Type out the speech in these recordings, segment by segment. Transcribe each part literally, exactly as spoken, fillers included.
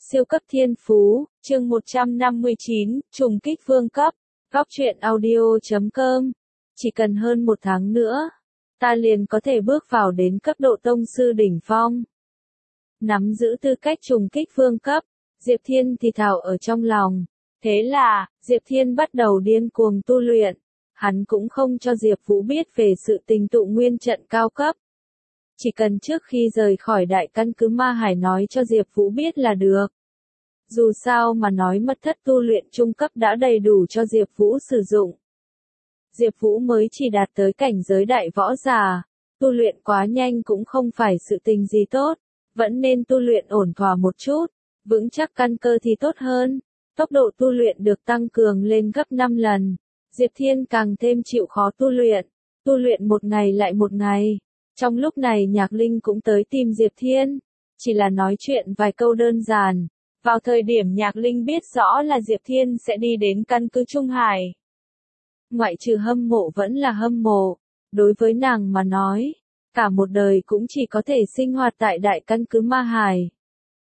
Siêu cấp thiên phú, chương một trăm năm mươi chín, trùng kích vương cấp, góc truyện audio chấm com. Chỉ cần hơn một tháng nữa, ta liền có thể bước vào đến cấp độ tông sư đỉnh phong. Nắm giữ tư cách trùng kích vương cấp, Diệp Thiên thì thào ở trong lòng. Thế là, Diệp Thiên bắt đầu điên cuồng tu luyện. Hắn cũng không cho Diệp Vũ biết về sự tình tụ nguyên trận cao cấp. Chỉ cần trước khi rời khỏi đại căn cứ Ma Hải nói cho Diệp Vũ biết là được. Dù sao mà nói mật thất tu luyện trung cấp đã đầy đủ cho Diệp Vũ sử dụng. Diệp Vũ mới chỉ đạt tới cảnh giới đại võ giả, tu luyện quá nhanh cũng không phải sự tình gì tốt, vẫn nên tu luyện ổn thỏa một chút, vững chắc căn cơ thì tốt hơn. Tốc độ tu luyện được tăng cường lên gấp năm lần, Diệp Thiên càng thêm chịu khó tu luyện, tu luyện một ngày lại một ngày. Trong lúc này Nhạc Linh cũng tới tìm Diệp Thiên, chỉ là nói chuyện vài câu đơn giản. Vào thời điểm Nhạc Linh biết rõ là Diệp Thiên sẽ đi đến căn cứ Trung Hải. Ngoại trừ hâm mộ vẫn là hâm mộ, đối với nàng mà nói, cả một đời cũng chỉ có thể sinh hoạt tại đại căn cứ Ma Hải.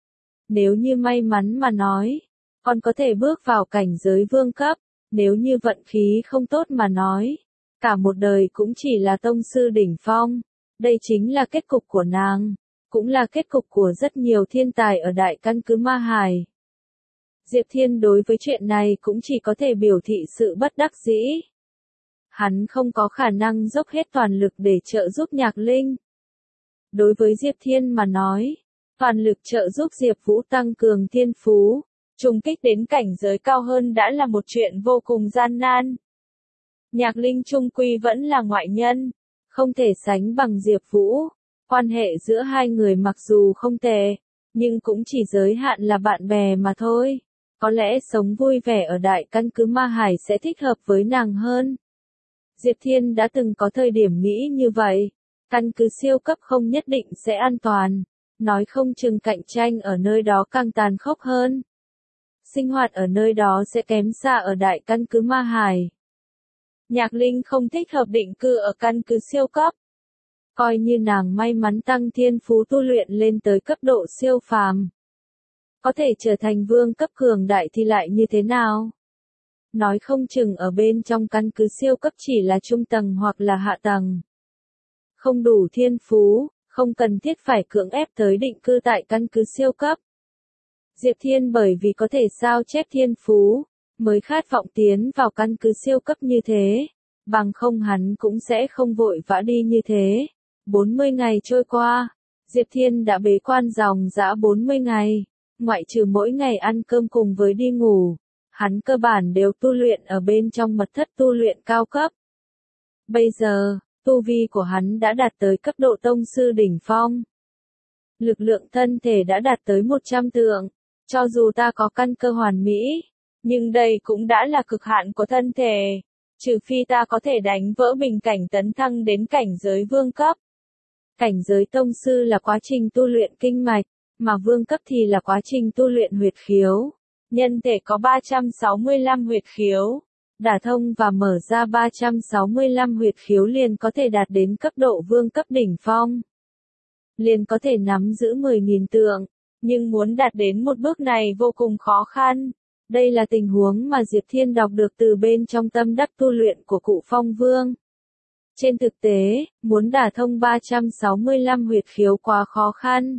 Nếu như may mắn mà nói, còn có thể bước vào cảnh giới vương cấp, nếu như vận khí không tốt mà nói, cả một đời cũng chỉ là tông sư đỉnh phong. Đây chính là kết cục của nàng, cũng là kết cục của rất nhiều thiên tài ở đại căn cứ Ma Hải. Diệp Thiên đối với chuyện này cũng chỉ có thể biểu thị sự bất đắc dĩ. Hắn không có khả năng dốc hết toàn lực để trợ giúp Nhạc Linh. Đối với Diệp Thiên mà nói, toàn lực trợ giúp Diệp Vũ tăng cường thiên phú, trùng kích đến cảnh giới cao hơn đã là một chuyện vô cùng gian nan. Nhạc Linh chung quy vẫn là ngoại nhân, không thể sánh bằng Diệp Vũ. Quan hệ giữa hai người mặc dù không tệ, nhưng cũng chỉ giới hạn là bạn bè mà thôi. Có lẽ sống vui vẻ ở đại căn cứ Ma Hải sẽ thích hợp với nàng hơn. Diệp Thiên đã từng có thời điểm nghĩ như vậy. Căn cứ siêu cấp không nhất định sẽ an toàn. Nói không chừng cạnh tranh ở nơi đó càng tàn khốc hơn. Sinh hoạt ở nơi đó sẽ kém xa ở đại căn cứ Ma Hải. Nhạc Linh không thích hợp định cư ở căn cứ siêu cấp. Coi như nàng may mắn tăng thiên phú tu luyện lên tới cấp độ siêu phàm, có thể trở thành vương cấp cường đại thì lại như thế nào? Nói không chừng ở bên trong căn cứ siêu cấp chỉ là trung tầng hoặc là hạ tầng. Không đủ thiên phú, không cần thiết phải cưỡng ép tới định cư tại căn cứ siêu cấp. Diệp Thiên bởi vì có thể sao chép thiên phú, mới khát vọng tiến vào căn cứ siêu cấp như thế, bằng không hắn cũng sẽ không vội vã đi như thế. bốn mươi ngày trôi qua, Diệp Thiên đã bế quan dòng dã bốn mươi ngày, ngoại trừ mỗi ngày ăn cơm cùng với đi ngủ, hắn cơ bản đều tu luyện ở bên trong mật thất tu luyện cao cấp. Bây giờ, tu vi của hắn đã đạt tới cấp độ tông sư đỉnh phong. Lực lượng thân thể đã đạt tới một trăm tượng, cho dù ta có căn cơ hoàn mỹ, nhưng đây cũng đã là cực hạn của thân thể, trừ phi ta có thể đánh vỡ bình cảnh tấn thăng đến cảnh giới vương cấp. Cảnh giới tông sư là quá trình tu luyện kinh mạch, mà vương cấp thì là quá trình tu luyện huyệt khiếu. Nhân thể có ba trăm sáu mươi lăm huyệt khiếu, đả thông và mở ra ba trăm sáu mươi lăm huyệt khiếu liền có thể đạt đến cấp độ vương cấp đỉnh phong. Liền có thể nắm giữ mười nghìn tượng, nhưng muốn đạt đến một bước này vô cùng khó khăn. Đây là tình huống mà Diệp Thiên đọc được từ bên trong tâm đắc tu luyện của Cụ Phong Vương. Trên thực tế, muốn đả thông ba trăm sáu mươi lăm huyệt khiếu quá khó khăn.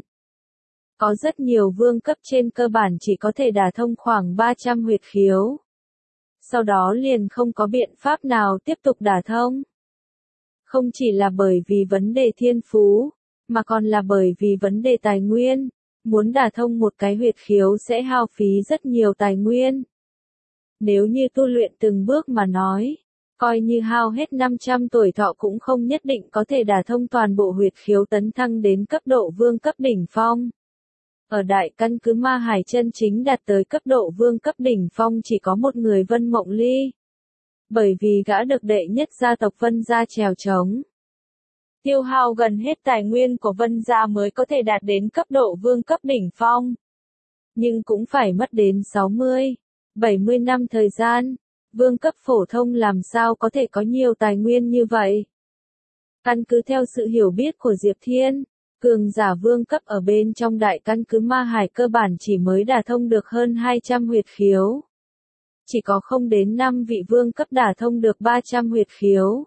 Có rất nhiều vương cấp trên cơ bản chỉ có thể đả thông khoảng ba trăm huyệt khiếu. Sau đó liền không có biện pháp nào tiếp tục đả thông. Không chỉ là bởi vì vấn đề thiên phú, mà còn là bởi vì vấn đề tài nguyên. Muốn đả thông một cái huyệt khiếu sẽ hao phí rất nhiều tài nguyên. Nếu như tu luyện từng bước mà nói, coi như hao hết năm trăm tuổi thọ cũng không nhất định có thể đả thông toàn bộ huyệt khiếu tấn thăng đến cấp độ vương cấp đỉnh phong. Ở đại căn cứ Ma Hải chân chính đạt tới cấp độ vương cấp đỉnh phong chỉ có một người Vân Mộng Ly. Bởi vì gã được đệ nhất gia tộc Vân gia trèo trống. Tiêu hao gần hết tài nguyên của Vân gia mới có thể đạt đến cấp độ vương cấp đỉnh phong. Nhưng cũng phải mất đến sáu mươi, bảy mươi năm thời gian, vương cấp phổ thông làm sao có thể có nhiều tài nguyên như vậy. Căn cứ theo sự hiểu biết của Diệp Thiên, Cường giả vương cấp ở bên trong đại căn cứ Ma Hải cơ bản chỉ mới đả thông được hơn hai trăm huyệt khiếu. Chỉ có không đến năm vị vương cấp đả thông được ba trăm huyệt khiếu.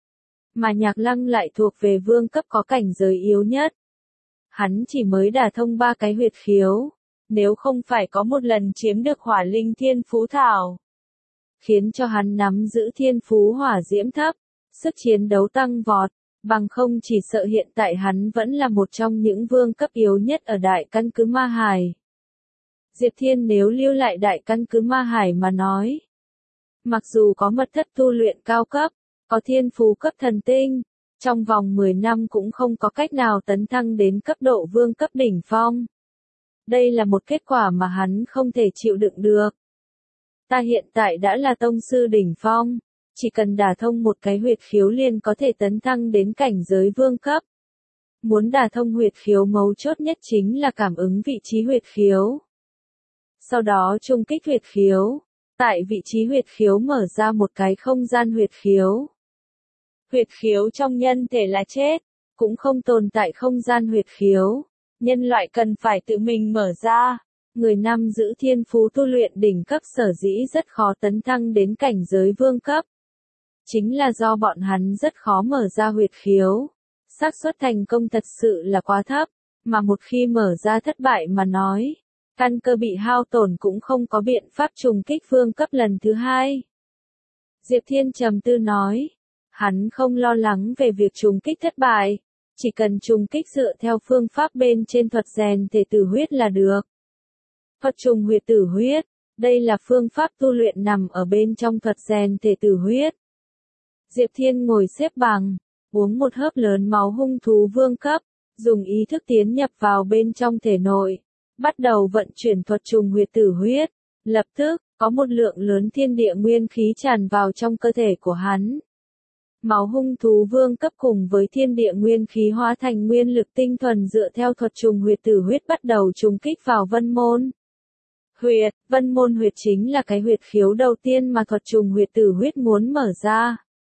Mà Nhạc Lăng lại thuộc về vương cấp có cảnh giới yếu nhất. Hắn chỉ mới đả thông ba cái huyệt khiếu, nếu không phải có một lần chiếm được hỏa linh thiên phú thảo, khiến cho hắn nắm giữ thiên phú hỏa diễm thấp, sức chiến đấu tăng vọt, bằng không chỉ sợ hiện tại hắn vẫn là một trong những vương cấp yếu nhất ở đại căn cứ Ma Hải. Diệp Thiên nếu lưu lại đại căn cứ Ma Hải mà nói, mặc dù có mật thất tu luyện cao cấp, có thiên phú cấp thần tinh, trong vòng mười năm cũng không có cách nào tấn thăng đến cấp độ vương cấp đỉnh phong. Đây là một kết quả mà hắn không thể chịu đựng được. Ta hiện tại đã là tông sư đỉnh phong, chỉ cần đả thông một cái huyệt khiếu liền có thể tấn thăng đến cảnh giới vương cấp. Muốn đả thông huyệt khiếu mấu chốt nhất chính là cảm ứng vị trí huyệt khiếu. Sau đó trung kích huyệt khiếu, tại vị trí huyệt khiếu mở ra một cái không gian huyệt khiếu. Huyệt khiếu trong nhân thể là chết, cũng không tồn tại không gian huyệt khiếu, nhân loại cần phải tự mình mở ra. Người nắm giữ thiên phú tu luyện đỉnh cấp sở dĩ rất khó tấn thăng đến cảnh giới vương cấp. Chính là do bọn hắn rất khó mở ra huyệt khiếu. Xác suất thành công thật sự là quá thấp, mà một khi mở ra thất bại mà nói, căn cơ bị hao tổn cũng không có biện pháp trùng kích vương cấp lần thứ hai. Diệp Thiên trầm tư nói, hắn không lo lắng về việc trùng kích thất bại, chỉ cần trùng kích dựa theo phương pháp bên trên thuật rèn thể tử huyết là được. Thuật trùng huyệt tử huyết, đây là phương pháp tu luyện nằm ở bên trong thuật rèn thể tử huyết. Diệp Thiên ngồi xếp bằng, uống một hớp lớn máu hung thú vương cấp, dùng ý thức tiến nhập vào bên trong thể nội, bắt đầu vận chuyển thuật trùng huyệt tử huyết. Lập tức, có một lượng lớn thiên địa nguyên khí tràn vào trong cơ thể của hắn. Máu hung thú vương cấp cùng với thiên địa nguyên khí hóa thành nguyên lực tinh thuần dựa theo thuật trùng huyệt tử huyết bắt đầu trùng kích vào vân môn. Huyệt, vân môn huyệt chính là cái huyệt khiếu đầu tiên mà thuật trùng huyệt tử huyết muốn mở ra.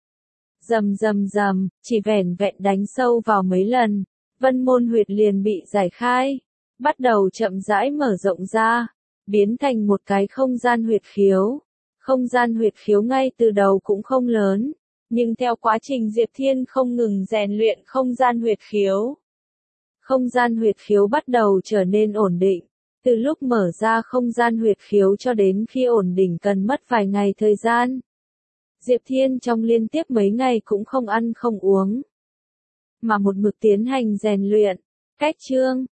Rầm rầm rầm, chỉ vẻn vẹn đánh sâu vào mấy lần, vân môn huyệt liền bị giải khai, bắt đầu chậm rãi mở rộng ra, biến thành một cái không gian huyệt khiếu. Không gian huyệt khiếu ngay từ đầu cũng không lớn, nhưng theo quá trình Diệp Thiên không ngừng rèn luyện không gian huyệt khiếu, không gian huyệt khiếu bắt đầu trở nên ổn định. Từ lúc mở ra không gian huyệt khiếu cho đến khi ổn định cần mất vài ngày thời gian. Diệp Thiên trong liên tiếp mấy ngày cũng không ăn không uống, mà một mực tiến hành rèn luyện. Cách chương